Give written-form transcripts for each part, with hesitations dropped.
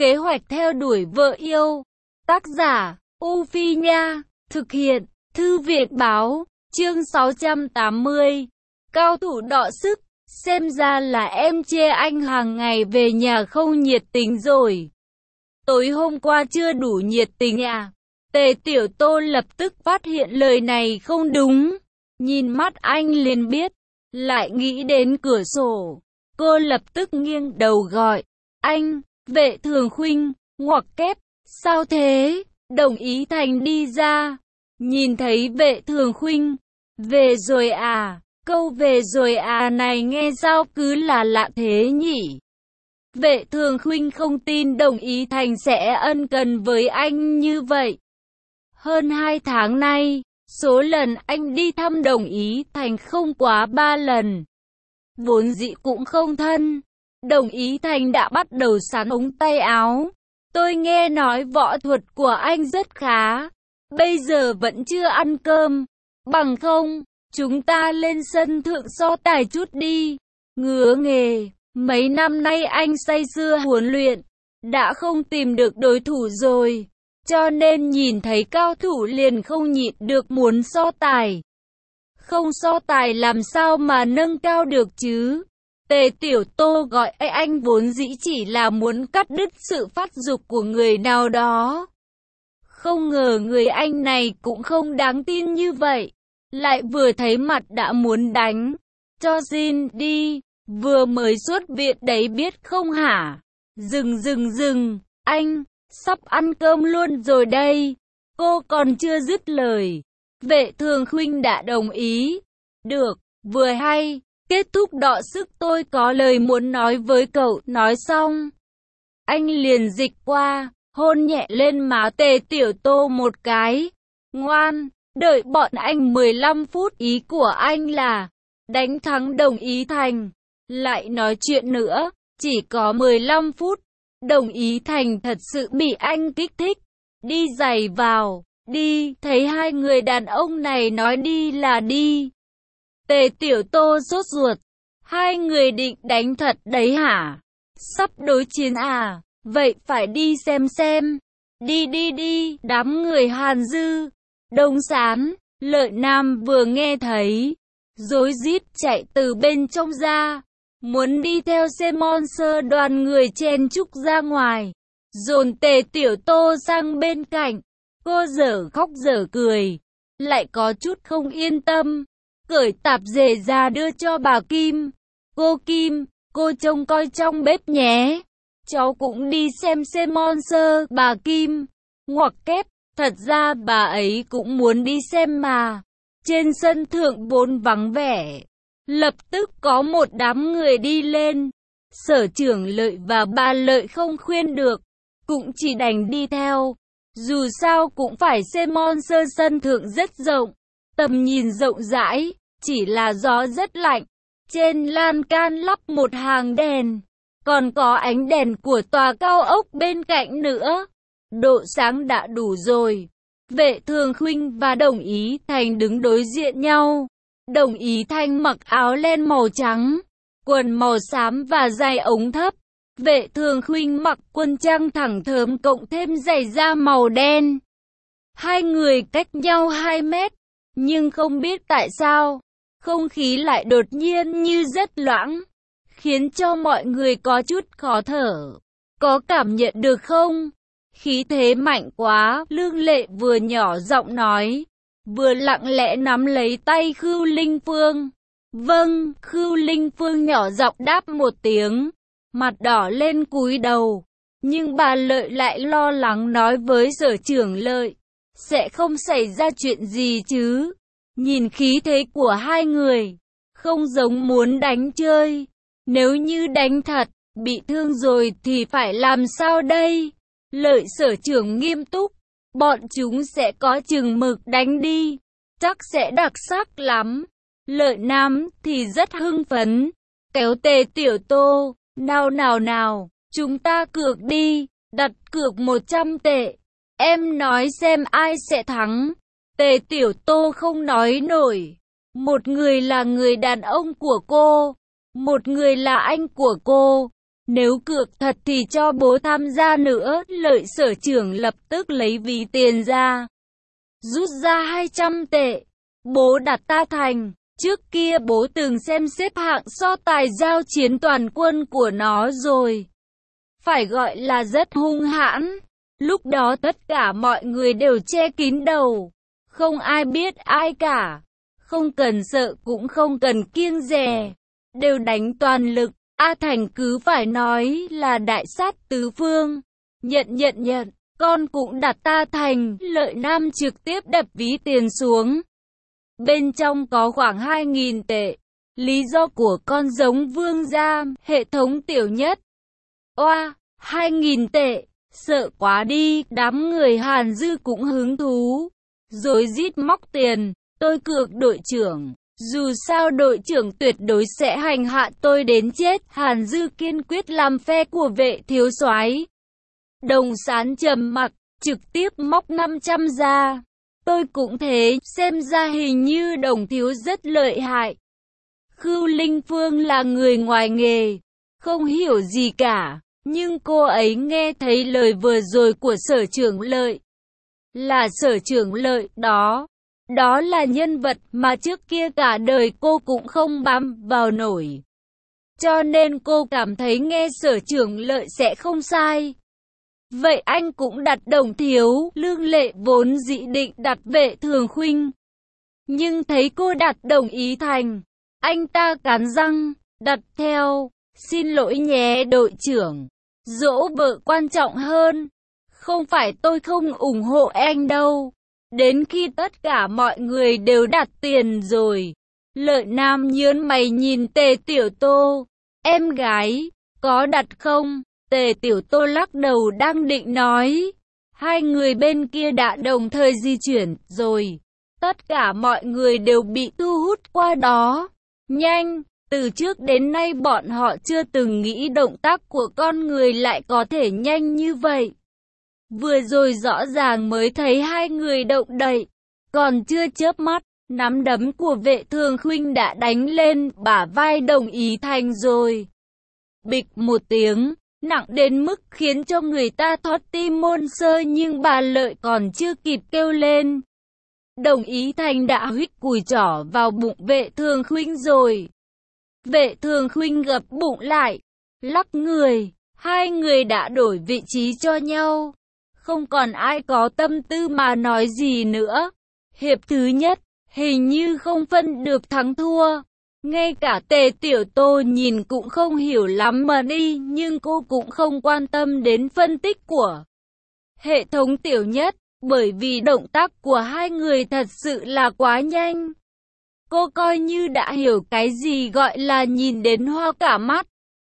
Kế hoạch theo đuổi vợ yêu. Tác giả, U Phi Nha. Thực hiện, Thư viện Báo. Chương 680. Cao thủ đọ sức. Xem ra là em chê anh hàng ngày về nhà không nhiệt tình rồi. Tối hôm qua chưa đủ nhiệt tình à? Tề Tiểu Tô lập tức phát hiện lời này không đúng. Nhìn mắt anh liền biết. Lại nghĩ đến cửa sổ. Cô lập tức nghiêng đầu gọi. Anh, Vệ Thường Khuynh, ngoặc kép. Sao thế? Đồng Ý Thành đi ra. Nhìn thấy Vệ Thường Khuynh. Về rồi à? Câu về rồi à này nghe sao cứ là lạ thế nhỉ? Vệ Thường Khuynh không tin Đồng Ý Thành sẽ ân cần với anh như vậy. Hơn 2 tháng nay, số lần anh đi thăm Đồng Ý Thành không quá 3 lần. Vốn dĩ cũng không thân. Đồng Ý Thành đã bắt đầu sắn ống tay áo. Tôi nghe nói võ thuật của anh rất khá. Bây giờ vẫn chưa ăn cơm. Bằng không, chúng ta lên sân thượng so tài chút đi. Ngứa nghề, mấy năm nay anh say sưa huấn luyện. Đã không tìm được đối thủ rồi. Cho nên nhìn thấy cao thủ liền không nhịn được muốn so tài. Không so tài làm sao mà nâng cao được chứ? Tề Tiểu Tô gọi anh vốn dĩ chỉ là muốn cắt đứt sự phát dục của người nào đó. Không ngờ người anh này cũng không đáng tin như vậy. Lại vừa thấy mặt đã muốn đánh. Cho xin đi, vừa mới xuất viện đấy biết không hả? Dừng, anh, sắp ăn cơm luôn rồi đây. Cô còn chưa dứt lời. Vệ Thường Khuynh đã đồng ý. Được, vừa hay, kết thúc đọ sức tôi có lời muốn nói với cậu. Nói xong, anh liền dịch qua, hôn nhẹ lên má Tề Tiểu Tô một cái. Ngoan, đợi bọn anh 15 phút. Ý của anh là đánh thắng Đồng Ý Thành. Lại nói chuyện nữa, chỉ có 15 phút. Đồng Ý Thành thật sự bị anh kích thích. Đi giày vào, đi, thấy hai người đàn ông này nói đi là đi. Tề Tiểu Tô sốt ruột. Hai người định đánh thật đấy hả? Sắp đối chiến à? Vậy phải đi xem. Đi, đám người Hàn Dư, Đông Sán, Lợi Nam vừa nghe thấy, rối rít chạy từ bên trong ra, muốn đi theo xe monster đoàn người chen chúc ra ngoài, dồn Tề Tiểu Tô sang bên cạnh. Cô dở khóc dở cười, lại có chút không yên tâm, cởi tạp dề ra đưa cho bà Kim. Cô Kim, cô trông coi trong bếp nhé. Cháu cũng đi xem xe monster. Bà Kim, ngoặc kép, thật ra bà ấy cũng muốn đi xem mà. Trên sân thượng vốn vắng vẻ. Lập tức có một đám người đi lên. Sở trưởng Lợi và bà Lợi không khuyên được, cũng chỉ đành đi theo. Dù sao cũng phải xem monster, sân thượng rất rộng, tầm nhìn rộng rãi, chỉ là gió rất lạnh. Trên lan can lắp một hàng đèn, còn có ánh đèn của tòa cao ốc bên cạnh nữa. Độ sáng đã đủ rồi. Vệ Thường Khuynh và Đồng Ý Thành đứng đối diện nhau. Đồng Ý Thành mặc áo len màu trắng, quần màu xám và giày ống thấp. Vệ Thường Khuynh mặc quần trang thẳng thớm cộng thêm giày da màu đen. Hai người cách nhau 2 mét, nhưng không biết tại sao, không khí lại đột nhiên như rất loãng, khiến cho mọi người có chút khó thở. Có cảm nhận được không? Khí thế mạnh quá. Lương Lệ vừa nhỏ giọng nói, vừa lặng lẽ nắm lấy tay Khưu Linh Phương. Vâng, Khưu Linh Phương nhỏ giọng đáp một tiếng, mặt đỏ lên cúi đầu. Nhưng bà Lợi lại lo lắng nói với Sở trưởng Lợi, sẽ không xảy ra chuyện gì chứ? Nhìn khí thế của hai người, không giống muốn đánh chơi. Nếu như đánh thật, bị thương rồi thì phải làm sao đây? Lợi sở trưởng nghiêm túc, bọn chúng sẽ có chừng mực đánh đi, chắc sẽ đặc sắc lắm. Lợi Nam thì rất hưng phấn, kéo Tề Tiểu Tô, nào, chúng ta cược đi, đặt cược 100 tệ. Em nói xem ai sẽ thắng. Tề Tiểu Tô không nói nổi. Một người là người đàn ông của cô, một người là anh của cô. Nếu cược thật thì cho bố tham gia nữa. Lợi sở trưởng lập tức lấy ví tiền ra, rút ra 200 tệ. Bố đặt ta thành. Trước kia bố từng xem xếp hạng so tài giao chiến toàn quân của nó rồi. Phải gọi là rất hung hãn. Lúc đó tất cả mọi người đều che kín đầu. Không ai biết ai cả. Không cần sợ cũng không cần kiêng dè. Đều đánh toàn lực. A Thành cứ phải nói là đại sát tứ phương. Nhận. Con cũng đặt ta thành. Lợi Nam trực tiếp đập ví tiền xuống. Bên trong có khoảng 2.000 tệ. Lý do của con giống vương gia, hệ thống tiểu nhất. Oa, 2.000 tệ. Sợ quá đi, đám người Hàn Dư cũng hứng thú. Rồi rít móc tiền. Tôi cược đội trưởng. Dù sao đội trưởng tuyệt đối sẽ hành hạ tôi đến chết. Hàn Dư kiên quyết làm phe của Vệ thiếu soái. Đồng Sán trầm mặc, trực tiếp móc 500 ra. Tôi cũng thế, xem ra hình như Đồng thiếu rất lợi hại. Khưu Linh Phương là người ngoài nghề, không hiểu gì cả, nhưng cô ấy nghe thấy lời vừa rồi của sở trưởng Lợi. Là sở trưởng Lợi đó. Đó là nhân vật mà trước kia cả đời cô cũng không bám vào nổi. Cho nên cô cảm thấy nghe sở trưởng Lợi sẽ không sai. Vậy anh cũng đặt Đồng thiếu. Lương Lệ vốn dĩ định đặt Vệ Thường Khuynh, nhưng thấy cô đặt Đồng Ý Thành, anh ta cắn răng, đặt theo. Xin lỗi nhé đội trưởng, dỗ vợ quan trọng hơn. Không phải tôi không ủng hộ anh đâu. Đến khi tất cả mọi người đều đặt tiền rồi, Lợi Nam nhớn mày nhìn Tề Tiểu Tô. Em gái, có đặt không? Tề Tiểu Tô lắc đầu đang định nói. Hai người bên kia đã đồng thời di chuyển rồi. Tất cả mọi người đều bị thu hút qua đó. Nhanh, từ trước đến nay bọn họ chưa từng nghĩ động tác của con người lại có thể nhanh như vậy. Vừa rồi rõ ràng mới thấy hai người động đậy. Còn chưa chớp mắt, nắm đấm của Vệ Thường Khuynh đã đánh lên bả vai Đồng Ý Thành rồi. Bịch một tiếng, nặng đến mức khiến cho người ta thót tim môn sơ, nhưng bà Lợi còn chưa kịp kêu lên. Đồng Ý Thành đã huých cùi trỏ vào bụng Vệ Thường Khuynh rồi. Vệ Thường Khuynh gập bụng lại, lắc người, hai người đã đổi vị trí cho nhau. Không còn ai có tâm tư mà nói gì nữa. Hiệp thứ nhất, hình như không phân được thắng thua. Ngay cả Tề Tiểu Tô nhìn cũng không hiểu lắm mà đi, nhưng cô cũng không quan tâm đến phân tích của hệ thống tiểu nhất, bởi vì động tác của hai người thật sự là quá nhanh. Cô coi như đã hiểu cái gì gọi là nhìn đến hoa cả mắt.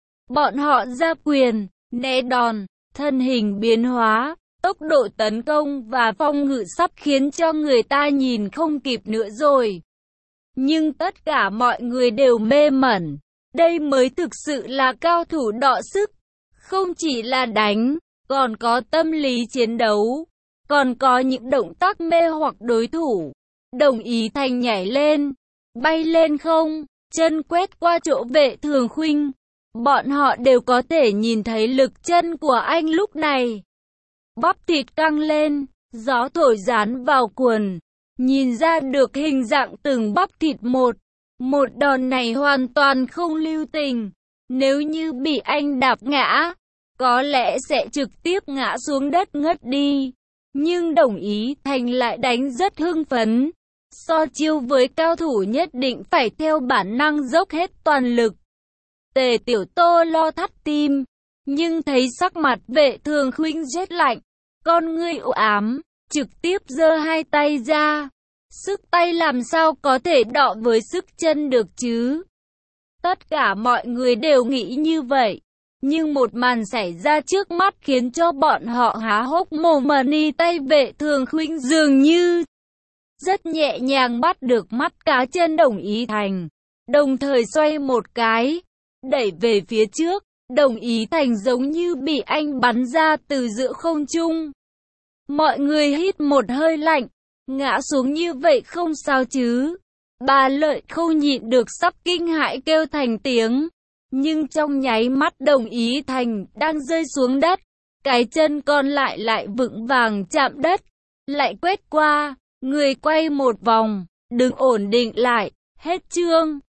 Bọn họ ra quyền, né đòn, thân hình biến hóa, tốc độ tấn công và phòng ngự sắp khiến cho người ta nhìn không kịp nữa rồi. Nhưng tất cả mọi người đều mê mẩn. Đây mới thực sự là cao thủ đọ sức. Không chỉ là đánh, còn có tâm lý chiến đấu, còn có những động tác mê hoặc đối thủ. Đồng Ý Thành nhảy lên, bay lên không, chân quét qua chỗ Vệ Thường Khuynh. Bọn họ đều có thể nhìn thấy lực chân của anh lúc này. Bắp thịt căng lên, gió thổi dán vào quần, nhìn ra được hình dạng từng bắp thịt một. Một đòn này hoàn toàn không lưu tình. Nếu như bị anh đạp ngã, có lẽ sẽ trực tiếp ngã xuống đất ngất đi. Nhưng Đồng Ý Thành lại đánh rất hưng phấn. So chiêu với cao thủ nhất định phải theo bản năng dốc hết toàn lực. Tề Tiểu Tô lo thắt tim, nhưng thấy sắc mặt Vệ Thường Khuynh rét lạnh, con ngươi u ám, trực tiếp giơ hai tay ra. Sức tay làm sao có thể đọ với sức chân được chứ? Tất cả mọi người đều nghĩ như vậy. Nhưng một màn xảy ra trước mắt khiến cho bọn họ há hốc mồm mà ni tay Vệ Thường Khuynh dường như rất nhẹ nhàng bắt được mắt cá chân Đồng Ý Thành. Đồng thời xoay một cái, đẩy về phía trước. Đồng Ý Thành giống như bị anh bắn ra từ giữa không trung. Mọi người hít một hơi lạnh. Ngã xuống như vậy không sao chứ? Bà Lợi không nhịn được sắp kinh hãi kêu thành tiếng. nhưng trong nháy mắt đồng ý Thành đang rơi xuống đất, cái chân còn lại lại vững vàng chạm đất, lại quét qua, người quay một vòng, đứng ổn định lại, hết chương.